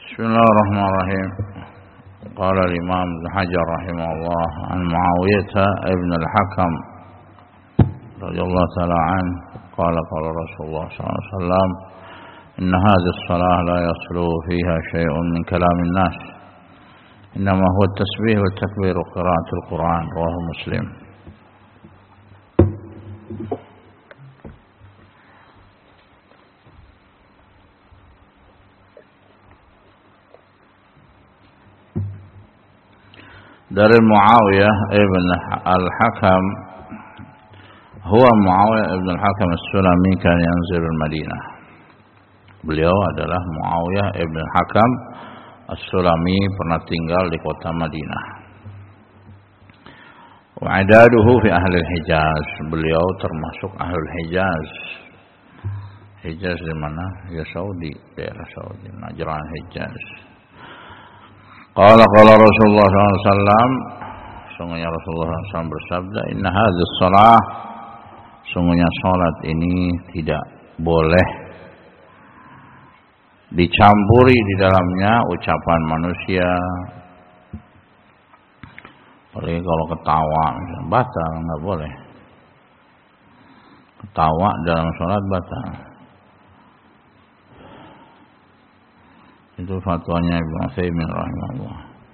Bismillahirrahmanirrahim. Qala al-Imam Ibn Hajar rahimahullah an Muawiyah ibn al-Hakam radhiyallahu ta'ala anhu qala Rasulullah sallallahu alaihi wasallam inna hadhihi as-salah la yasluhu fiha shay'un min kalam an-nas innama huwa at-tasbih wa at-takbir wa qira'atul Qur'an rawahu Muslim. Dari Muawiyah ibn al-Hakam, huwa Muawiyah ibn al-Hakam as-Sulami kan yanzil al-Madinah. Beliau adalah Muawiyah ibn al-Hakam as-Sulami, pernah tinggal di kota Madinah. Wa adaduhu fi ahli al-Hijaz, beliau termasuk ahli al-Hijaz. Hijaz di mana? Ya Saudi, daerah Saudi, Najran Hijaz. Qala Rasulullah SAW, sungguhnya Rasulullah SAW bersabda, inna hadhihi shalah, sungguhnya salat ini tidak boleh dicampuri di dalamnya ucapan manusia. Apalagi kalau ketawa, batal, enggak boleh. Ketawa dalam salat batal. Itu fatwanya Ibnu Utsaimin rahimahullah.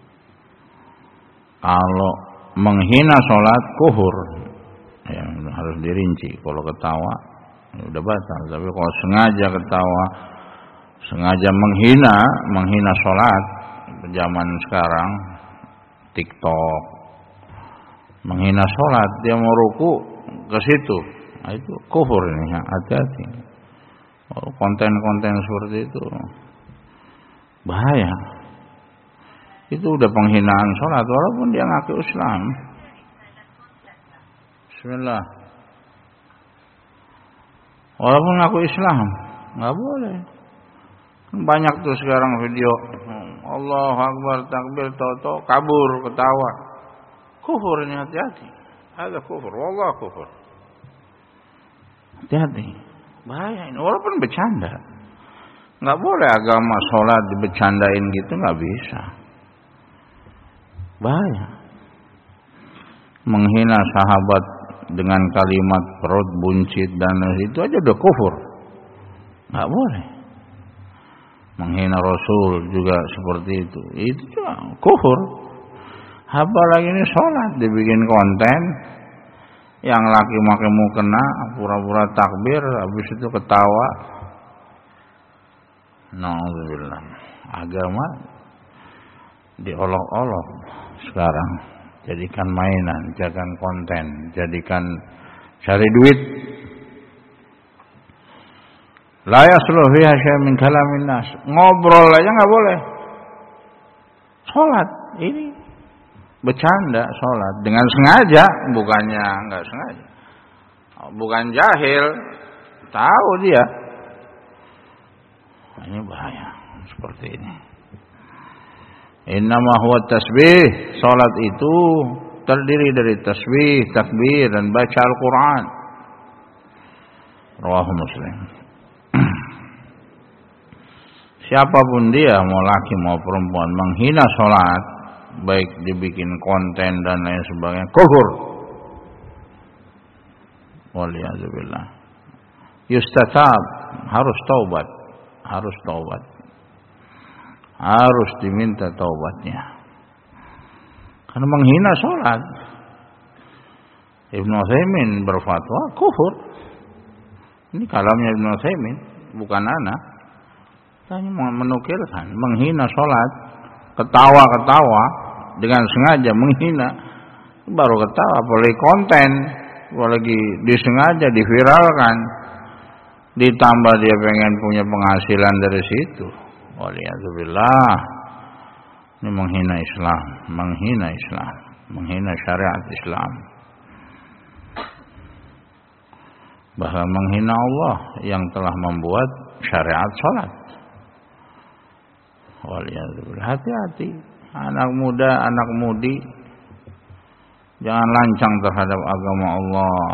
Kalau menghina sholat kufur, ya harus dirinci. Kalau ketawa ya udah batal. Tapi kalau sengaja ketawa, sengaja menghina sholat, zaman sekarang TikTok, menghina sholat, dia mau ruku ke situ, nah, itu kufur ini. Hati-hati. Konten-konten seperti itu bahaya. Itu udah penghinaan sholat walaupun dia ngaku Islam. Bismillah. Walaupun ngaku Islam, nggak boleh. Banyak tuh sekarang video Allahu Akbar takbir tahu-tahu kabur ketawa. Kufur ini, hati-hati. Ada kufur, wallah kufur. Hati-hati. Bahaya ini walaupun bercanda. Nggak boleh agama sholat dibecandain gitu, nggak bisa. Bahaya. Menghina sahabat dengan kalimat perut buncit dan itu aja udah kufur. Nggak boleh. Menghina Rasul juga seperti itu. Itu juga kufur. Apalagi ini sholat dibikin konten, yang laki pakai mukena pura-pura takbir, habis itu ketawa. Na'udzubillah. Agama diolok-olok sekarang, jadikan mainan, jadikan konten, jadikan cari duit. La yasluhu fiha syai'un min kalamin nas. Ngobrol aja enggak boleh. Salat ini bercanda, salat dengan sengaja, bukannya enggak sengaja. Bukan jahil, tahu dia. Ini bahaya seperti ini. Innama huwa tasbih, salat itu terdiri dari tasbih, takbir dan baca Al-Qur'an. Rawahu Muslim. Siapapun dia, mau laki mau perempuan, menghina salat, baik dibikin konten dan lain sebagainya, kufur. Waliyadzubillah. Yustatab, harus taubat. Harus taubat, harus diminta taubatnya karena menghina sholat. Ibnu Utsaimin berfatwa kufur. Ini kalamnya Ibnu Utsaimin, bukan anak. Tanya menukilkan menghina sholat, ketawa dengan sengaja menghina, baru ketawa, apalagi konten, apalagi disengaja diviralkan. Ditambah dia pengen punya penghasilan dari situ. Waliyadzubillah. Ini menghina Islam, menghina syariat Islam. Bahkan menghina Allah yang telah membuat syariat salat. Waliyadzubillah. Hati-hati. Anak muda, anak mudi, jangan lancang terhadap agama Allah.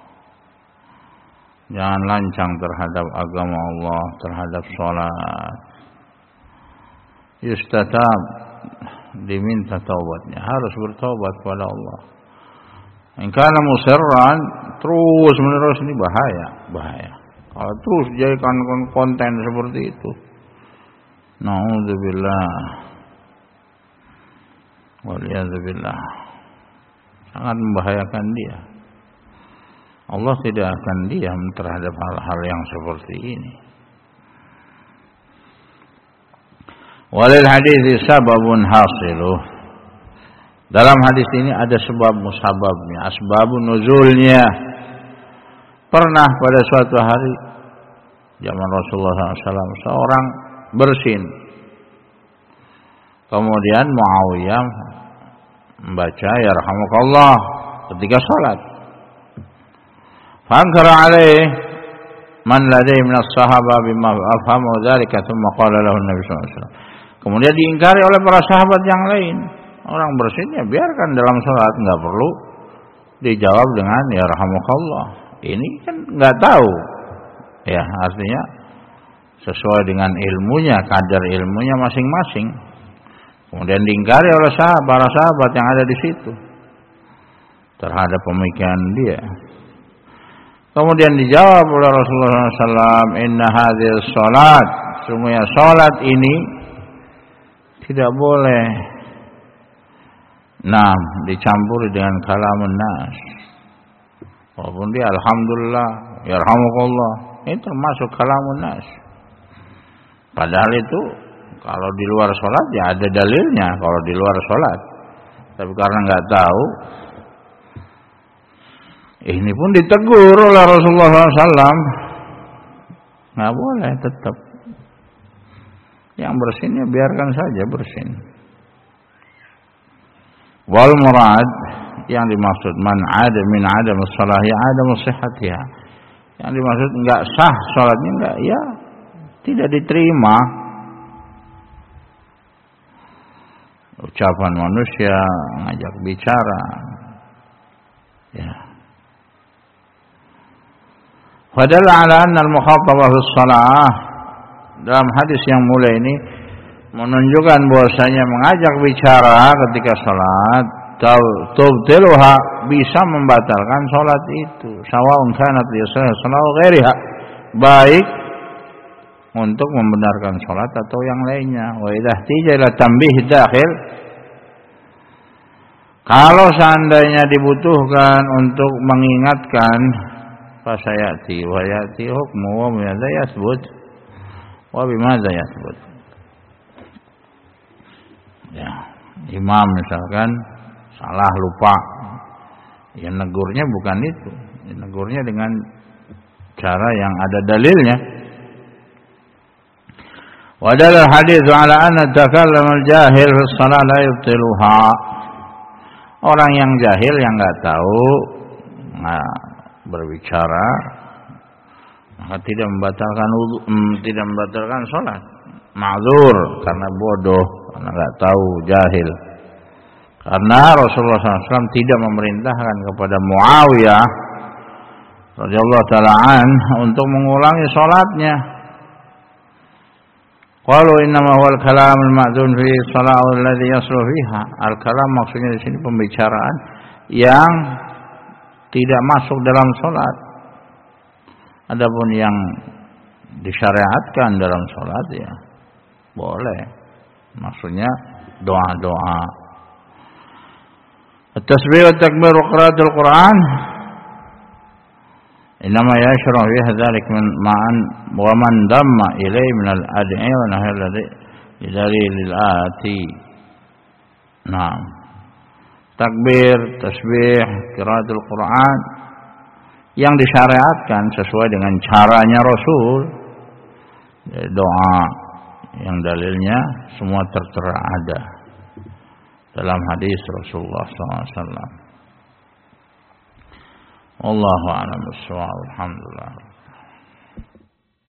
Jangan lancang terhadap agama Allah, terhadap sholat. yustatab, diminta taubatnya, harus bertaubat kepada Allah. In kana musirran, terus menerus, ini bahaya. Kalau terus jadikan konten seperti itu, naudzubillah waliyadzubillah, sangat membahayakan dia. Allah tidak akan diam terhadap hal-hal yang seperti ini. Walil hadis sababun hasiluh, dalam hadis ini ada sebab musababnya, asbabun nuzulnya. Pernah pada suatu hari zaman Rasulullah SAW seorang bersin, kemudian Muawiyah membaca yarhamukallah ketika salat. Fankara alaih man ladai minas sahaba bima afhamu dzalika thumma qala lahu Nabi sallallahu alaihi wasallam. Kemudian diingkari oleh para sahabat yang lain. Orang bersinnya biarkan dalam salat, enggak perlu dijawab dengan yarhamukallah. Ini kan enggak tahu. Ya, artinya sesuai dengan ilmunya, kadar ilmunya masing-masing. Kemudian diingkari oleh para sahabat yang ada di situ terhadap pemikiran dia. Kemudian dijawab oleh Rasulullah SAW, inna hadhil salat, sungguhnya salat ini tidak boleh dicampuri dengan kalamun nas. Walaupun dia alhamdulillah, yarhamukallah, ini termasuk kalamun nas. Padahal itu kalau di luar salat ya ada dalilnya kalau di luar salat. Tapi karena enggak tahu, ini pun ditegur oleh Rasulullah SAW. Nggak boleh tetap. Yang bersinnya biarkan saja bersin. Wal murad, yang dimaksud man ada min adam salahi adam sihhatiha. Yang dimaksud enggak sah salatnya, enggak, ya tidak diterima. Ucapan manusia, ngajak bicara, ya. Fadalla ala anna al-mukhatabah fi shalah, dalam hadis yang mulia ini menunjukkan bahwasanya mengajak bicara ketika salat tubtiluha, bisa membatalkan salat itu, sawaun kanat li salat ghairiha, baik untuk membenarkan salat atau yang lainnya. Wa idza ihtija ila tanbih dakhil, kalau seandainya dibutuhkan untuk mengingatkan, fasayati wa yati hukmu wa bimadza yathbut wa bimadza yathbut. Ya, imam misalkan salah, lupa, ya negurnya bukan itu, ya negurnya dengan cara yang ada dalilnya. Wa dalil hadits ala anna takallam al-jahil fi shalah la yubtiluha. Orang yang jahil, yang enggak tahu, berbicara, maka tidak membatalkan wudu, tidak membatalkan salat. Ma'dzur karena bodoh, karena enggak tahu, jahil. Karena Rasulullah SAW tidak memerintahkan kepada Muawiyah radhiyallahu taala an untuk mengulangi salatnya. Qalu innama huwal kalam al-ma'dzun fi salati alladhi yaslu fiha. Al-kalam maksudnya di sini pembicaraan yang tidak masuk dalam salat. Adapun yang disyariatkan dalam salat ya boleh. Maksudnya doa-doa. At-tasbih wa takbir wa qiraatul Qur'an inma yashra' fiha dzalik min ma'an wa man damma ilayhi min al-ad'i wa nahy alladhi lidalil ati. Naam. Takbir, tasbih, qiraatul Quran yang disyariatkan sesuai dengan caranya Rasul. Doa yang dalilnya semua tertera ada dalam hadis Rasulullah SAW. Wallahu a'lam bishawab. Alhamdulillah.